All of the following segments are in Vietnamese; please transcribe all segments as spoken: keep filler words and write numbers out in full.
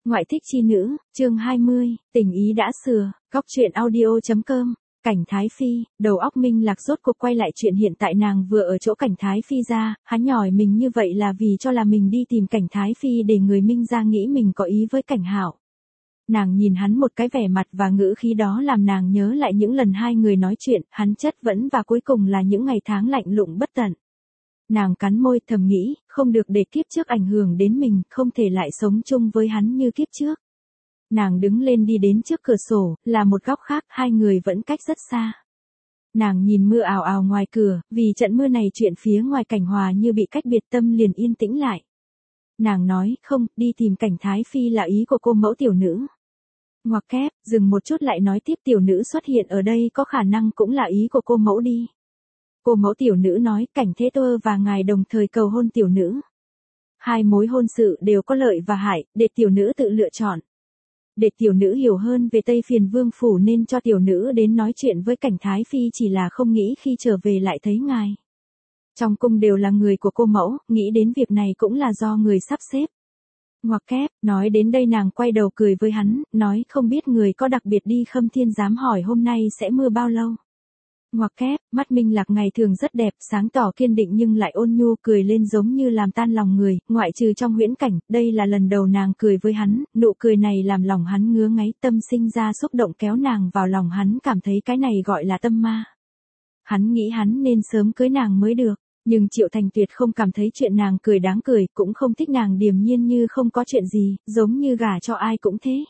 Ngoại thích chi nữ, chương hai mươi, tình ý đã sửa, góc truyện audio.com, Cảnh Thái Phi, đầu óc Minh Lạc rốt cuộc quay lại chuyện hiện tại nàng vừa ở chỗ Cảnh Thái Phi ra, hắn nhỏi mình như vậy là vì cho là mình đi tìm Cảnh Thái Phi để người Minh ra nghĩ mình có ý với Cảnh Hạo. Nàng nhìn hắn một cái vẻ mặt và ngữ khí đó làm nàng nhớ lại những lần hai người nói chuyện, hắn chất vấn và cuối cùng là những ngày tháng lạnh lùng bất tận. Nàng cắn môi thầm nghĩ, không được để kiếp trước ảnh hưởng đến mình, không thể lại sống chung với hắn như kiếp trước. Nàng đứng lên đi đến trước cửa sổ, là một góc khác, hai người vẫn cách rất xa. Nàng nhìn mưa ào ào ngoài cửa, vì trận mưa này chuyện phía ngoài Cảnh Hòa như bị cách biệt, tâm liền yên tĩnh lại. Nàng nói, không, đi tìm Cảnh Thái Phi là ý của cô mẫu tiểu nữ. Ngoặc kép, dừng một chút lại nói tiếp, tiểu nữ xuất hiện ở đây có khả năng cũng là ý của cô mẫu đi. Cô mẫu tiểu nữ nói, Cảnh Thế Tơ và ngài đồng thời cầu hôn tiểu nữ. Hai mối hôn sự đều có lợi và hại, để tiểu nữ tự lựa chọn. Để tiểu nữ hiểu hơn về Tây Phiền Vương Phủ nên cho tiểu nữ đến nói chuyện với Cảnh Thái Phi, chỉ là không nghĩ khi trở về lại thấy ngài. Trong cung đều là người của cô mẫu, nghĩ đến việc này cũng là do người sắp xếp. Ngoặc kép, nói đến đây nàng quay đầu cười với hắn, nói không biết người có đặc biệt đi Khâm Thiên Giám hỏi hôm nay sẽ mưa bao lâu. Ngoặc kép, mắt Minh Lạc ngày thường rất đẹp, sáng tỏ kiên định nhưng lại ôn nhu, cười lên giống như làm tan lòng người, ngoại trừ trong huyễn cảnh, đây là lần đầu nàng cười với hắn, nụ cười này làm lòng hắn ngứa ngáy, tâm sinh ra xúc động kéo nàng vào lòng hắn, cảm thấy cái này gọi là tâm ma. Hắn nghĩ hắn nên sớm cưới nàng mới được, nhưng Triệu Thành tuyệt không cảm thấy chuyện nàng cười đáng cười, cũng không thích nàng điềm nhiên như không có chuyện gì, giống như gả cho ai cũng thế.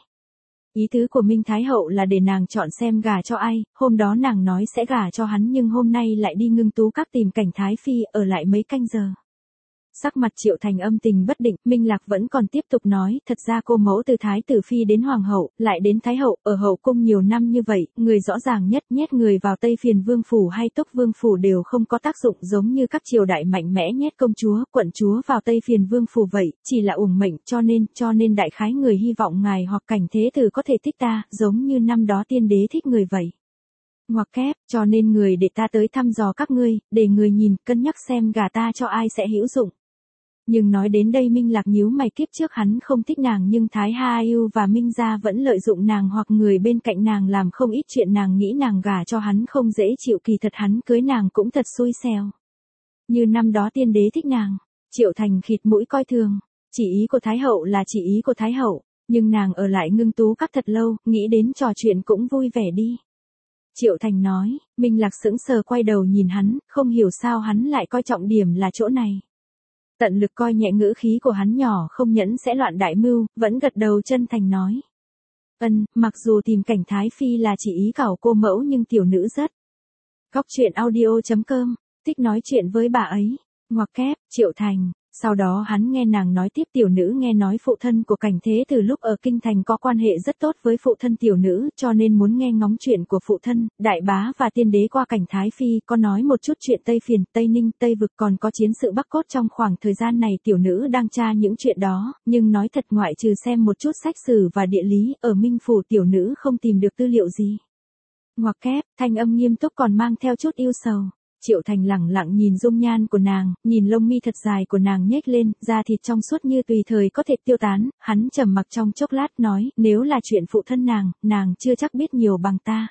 Ý tứ của Minh Thái Hậu là để nàng chọn xem gả cho ai, hôm đó nàng nói sẽ gả cho hắn nhưng hôm nay lại đi Ngưng Tú Các tìm Cảnh Thái Phi, ở lại mấy canh giờ. Sắc mặt Triệu Thành âm tình bất định, Minh Lạc vẫn còn tiếp tục nói, thật ra cô mẫu từ Thái Tử Phi đến Hoàng Hậu, lại đến Thái Hậu, ở hậu cung nhiều năm như vậy, người rõ ràng nhất nhét người vào Tây Phiền Vương Phủ hay Túc Vương Phủ đều không có tác dụng giống như các triều đại mạnh mẽ nhét công chúa, quận chúa vào Tây Phiền Vương Phủ vậy, chỉ là uổng mệnh, cho nên, cho nên đại khái người hy vọng ngài hoặc Cảnh Thế Tử có thể thích ta, giống như năm đó tiên đế thích người vậy. Ngoặc kép, cho nên người để ta tới thăm dò các ngươi, để người nhìn, cân nhắc xem gả ta cho ai sẽ hữu dụng. Nhưng nói đến đây Minh Lạc nhíu mày, kiếp trước hắn không thích nàng nhưng Thái Ha Ưu và Minh Gia vẫn lợi dụng nàng hoặc người bên cạnh nàng làm không ít chuyện, nàng nghĩ nàng gả cho hắn không dễ chịu, kỳ thật hắn cưới nàng cũng thật xui xẻo. Như năm đó tiên đế thích nàng, Triệu Thành khịt mũi coi thường, chỉ ý của Thái Hậu là chỉ ý của Thái Hậu, nhưng nàng ở lại Ngưng Tú Các thật lâu, nghĩ đến trò chuyện cũng vui vẻ đi. Triệu Thành nói, Minh Lạc sững sờ quay đầu nhìn hắn, không hiểu sao hắn lại coi trọng điểm là chỗ này. Tận lực coi nhẹ ngữ khí của hắn nhỏ không nhẫn sẽ loạn đại mưu, vẫn gật đầu chân thành nói. Ân, mặc dù tìm Cảnh Thái Phi là chỉ ý cảo cô mẫu nhưng tiểu nữ rất. Góc truyện audio.com, thích nói chuyện với bà ấy. Ngoặc kép, Triệu Thành. Sau đó hắn nghe nàng nói tiếp, tiểu nữ nghe nói phụ thân của Cảnh Thế Tử lúc ở Kinh Thành có quan hệ rất tốt với phụ thân tiểu nữ, cho nên muốn nghe ngóng chuyện của phụ thân, đại bá và tiên đế qua Cảnh Thái Phi, có nói một chút chuyện Tây Phiền, Tây Ninh, Tây Vực, còn có chiến sự Bắc Cốt. Trong khoảng thời gian này tiểu nữ đang tra những chuyện đó, nhưng nói thật ngoại trừ xem một chút sách sử và địa lý, ở Minh Phủ tiểu nữ không tìm được tư liệu gì. Ngoặc kép, thanh âm nghiêm túc còn mang theo chút yêu sầu. Triệu Thành lẳng lặng nhìn dung nhan của nàng, nhìn lông mi thật dài của nàng nhếch lên, da thịt trong suốt như tùy thời có thể tiêu tán, hắn trầm mặc trong chốc lát nói, nếu là chuyện phụ thân nàng, nàng chưa chắc biết nhiều bằng ta.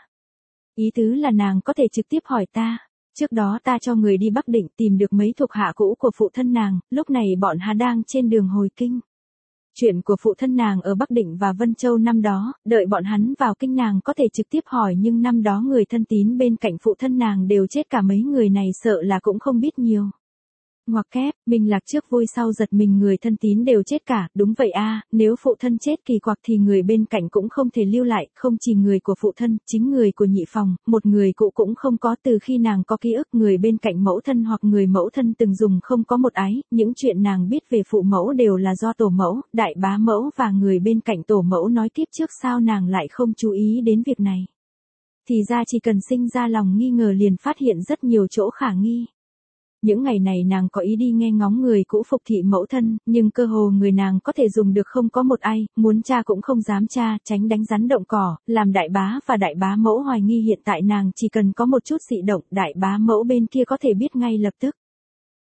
Ý tứ là nàng có thể trực tiếp hỏi ta. Trước đó ta cho người đi Bắc Định tìm được mấy thuộc hạ cũ của phụ thân nàng, lúc này bọn hắn đang trên đường hồi kinh. Chuyện của phụ thân nàng ở Bắc Định và Vân Châu năm đó, đợi bọn hắn vào kinh nàng có thể trực tiếp hỏi, nhưng năm đó người thân tín bên cạnh phụ thân nàng đều chết cả, mấy người này sợ là cũng không biết nhiều. Ngoặc kép, Minh Lạc trước vui sau giật mình, người thân tín đều chết cả, đúng vậy a, nếu phụ thân chết kỳ quặc thì người bên cạnh cũng không thể lưu lại, không chỉ người của phụ thân, chính người của nhị phòng, một người cụ cũng không có, từ khi nàng có ký ức người bên cạnh mẫu thân hoặc người mẫu thân từng dùng không có một ái, những chuyện nàng biết về phụ mẫu đều là do tổ mẫu, đại bá mẫu và người bên cạnh tổ mẫu nói tiếp, trước sao nàng lại không chú ý đến việc này. Thì ra chỉ cần sinh ra lòng nghi ngờ liền phát hiện rất nhiều chỗ khả nghi. Những ngày này nàng có ý đi nghe ngóng người cũ phục thị mẫu thân, nhưng cơ hồ người nàng có thể dùng được không có một ai, muốn tra cũng không dám tra, tránh đánh rắn động cỏ, làm đại bá và đại bá mẫu hoài nghi. Hiện tại nàng chỉ cần có một chút dị động, đại bá mẫu bên kia có thể biết ngay lập tức.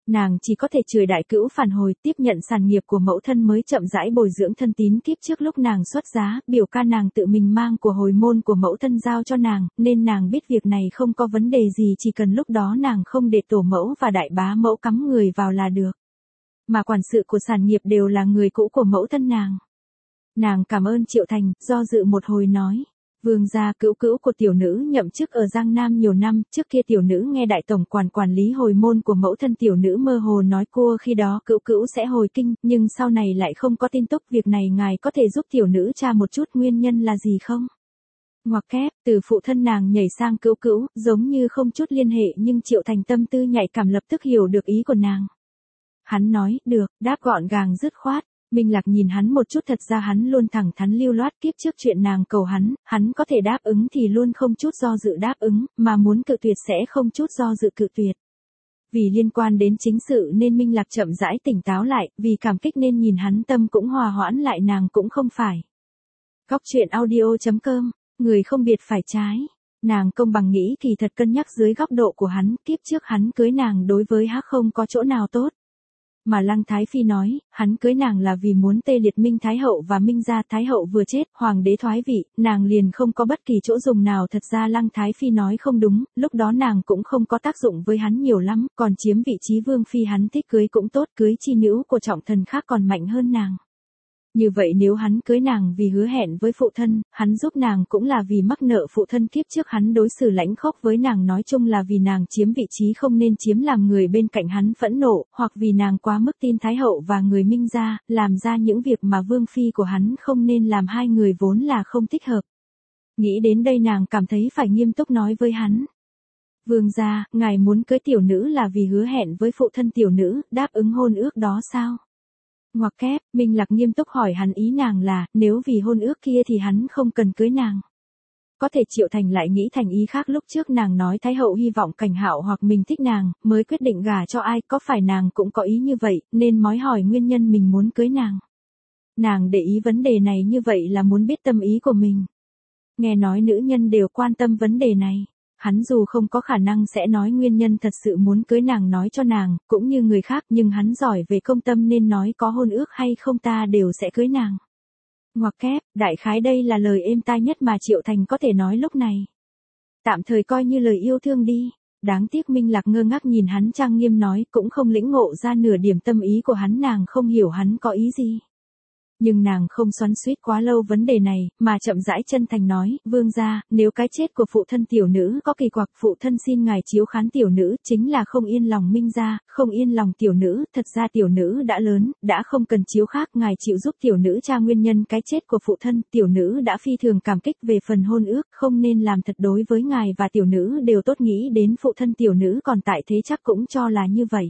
Nàng chỉ có thể chửi đại cữu phản hồi, tiếp nhận sản nghiệp của mẫu thân mới chậm rãi bồi dưỡng thân tín kiếp trước lúc nàng xuất giá, biểu ca nàng tự mình mang của hồi môn của mẫu thân giao cho nàng, nên nàng biết việc này không có vấn đề gì, chỉ cần lúc đó nàng không để tổ mẫu và đại bá mẫu cắm người vào là được. Mà quản sự của sản nghiệp đều là người cũ của mẫu thân nàng. Nàng cảm ơn Triệu Thành, do dự một hồi nói. Vương gia, cữu cữu của tiểu nữ nhậm chức ở Giang Nam nhiều năm, trước kia tiểu nữ nghe đại tổng quản quản lý hồi môn của mẫu thân tiểu nữ mơ hồ nói cua khi đó cữu cữu sẽ hồi kinh, nhưng sau này lại không có tin tức, việc này ngài có thể giúp tiểu nữ tra một chút nguyên nhân là gì không? Ngoặc kép, từ phụ thân nàng nhảy sang cữu cữu, giống như không chút liên hệ, nhưng Triệu Thành tâm tư nhạy cảm lập tức hiểu được ý của nàng. Hắn nói, được, đáp gọn gàng dứt khoát. Minh Lạc nhìn hắn một chút, thật ra hắn luôn thẳng thắn lưu loát, kiếp trước chuyện nàng cầu hắn, hắn có thể đáp ứng thì luôn không chút do dự đáp ứng, mà muốn cự tuyệt sẽ không chút do dự cự tuyệt. Vì liên quan đến chính sự nên Minh Lạc chậm rãi tỉnh táo lại, vì cảm kích nên nhìn hắn tâm cũng hòa hoãn lại, nàng cũng không phải. Góc truyện audio chấm com, người không biệt phải trái. Nàng công bằng nghĩ thì thật cân nhắc dưới góc độ của hắn, kiếp trước hắn cưới nàng đối với hắn không có chỗ nào tốt. Mà Lăng Thái Phi nói, hắn cưới nàng là vì muốn tê liệt Minh Thái Hậu và Minh gia. Thái Hậu vừa chết, hoàng đế thoái vị, nàng liền không có bất kỳ chỗ dùng nào. Thật ra Lăng Thái Phi nói không đúng, lúc đó nàng cũng không có tác dụng với hắn nhiều lắm, còn chiếm vị trí vương phi hắn thích cưới cũng tốt, cưới chi nữ của trọng thần khác còn mạnh hơn nàng. Như vậy nếu hắn cưới nàng vì hứa hẹn với phụ thân, hắn giúp nàng cũng là vì mắc nợ phụ thân kiếp trước hắn đối xử lãnh khốc với nàng, nói chung là vì nàng chiếm vị trí không nên chiếm làm người bên cạnh hắn phẫn nộ, hoặc vì nàng quá mức tin Thái Hậu và người Minh gia, làm ra những việc mà vương phi của hắn không nên làm, hai người vốn là không thích hợp. Nghĩ đến đây nàng cảm thấy phải nghiêm túc nói với hắn. Vương gia, ngài muốn cưới tiểu nữ là vì hứa hẹn với phụ thân tiểu nữ, đáp ứng hôn ước đó sao? Ngoặc kép, Minh Lạc nghiêm túc hỏi hắn, ý nàng là, nếu vì hôn ước kia thì hắn không cần cưới nàng. Có thể Triệu Thành lại nghĩ thành ý khác, lúc trước nàng nói Thái Hậu hy vọng Cảnh Hạo hoặc mình thích nàng, mới quyết định gả cho ai, có phải nàng cũng có ý như vậy, nên mới hỏi nguyên nhân mình muốn cưới nàng. Nàng để ý vấn đề này như vậy là muốn biết tâm ý của mình. Nghe nói nữ nhân đều quan tâm vấn đề này. Hắn dù không có khả năng sẽ nói nguyên nhân thật sự muốn cưới nàng nói cho nàng, cũng như người khác, nhưng hắn giỏi về công tâm nên nói có hôn ước hay không ta đều sẽ cưới nàng. Ngoặc kép, đại khái đây là lời êm tai nhất mà Triệu Thành có thể nói lúc này. Tạm thời coi như lời yêu thương đi. Đáng tiếc Minh Lạc ngơ ngác nhìn hắn trang nghiêm nói, cũng không lĩnh ngộ ra nửa điểm tâm ý của hắn, nàng không hiểu hắn có ý gì. Nhưng nàng không xoắn xuýt quá lâu vấn đề này, mà chậm rãi chân thành nói, vương gia, nếu cái chết của phụ thân tiểu nữ có kỳ quặc, phụ thân xin ngài chiếu khán tiểu nữ, chính là không yên lòng Minh gia, không yên lòng tiểu nữ, thật ra tiểu nữ đã lớn, đã không cần chiếu khác, ngài chịu giúp tiểu nữ tra nguyên nhân cái chết của phụ thân, tiểu nữ đã phi thường cảm kích. Về phần hôn ước, không nên làm thật, đối với ngài và tiểu nữ đều tốt, nghĩ đến phụ thân tiểu nữ còn tại thế chắc cũng cho là như vậy.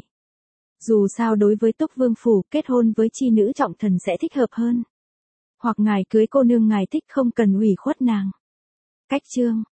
Dù sao đối với Túc Vương phủ, kết hôn với chi nữ trọng thần sẽ thích hợp hơn. Hoặc ngài cưới cô nương ngài thích, không cần ủy khuất nàng. Cách chương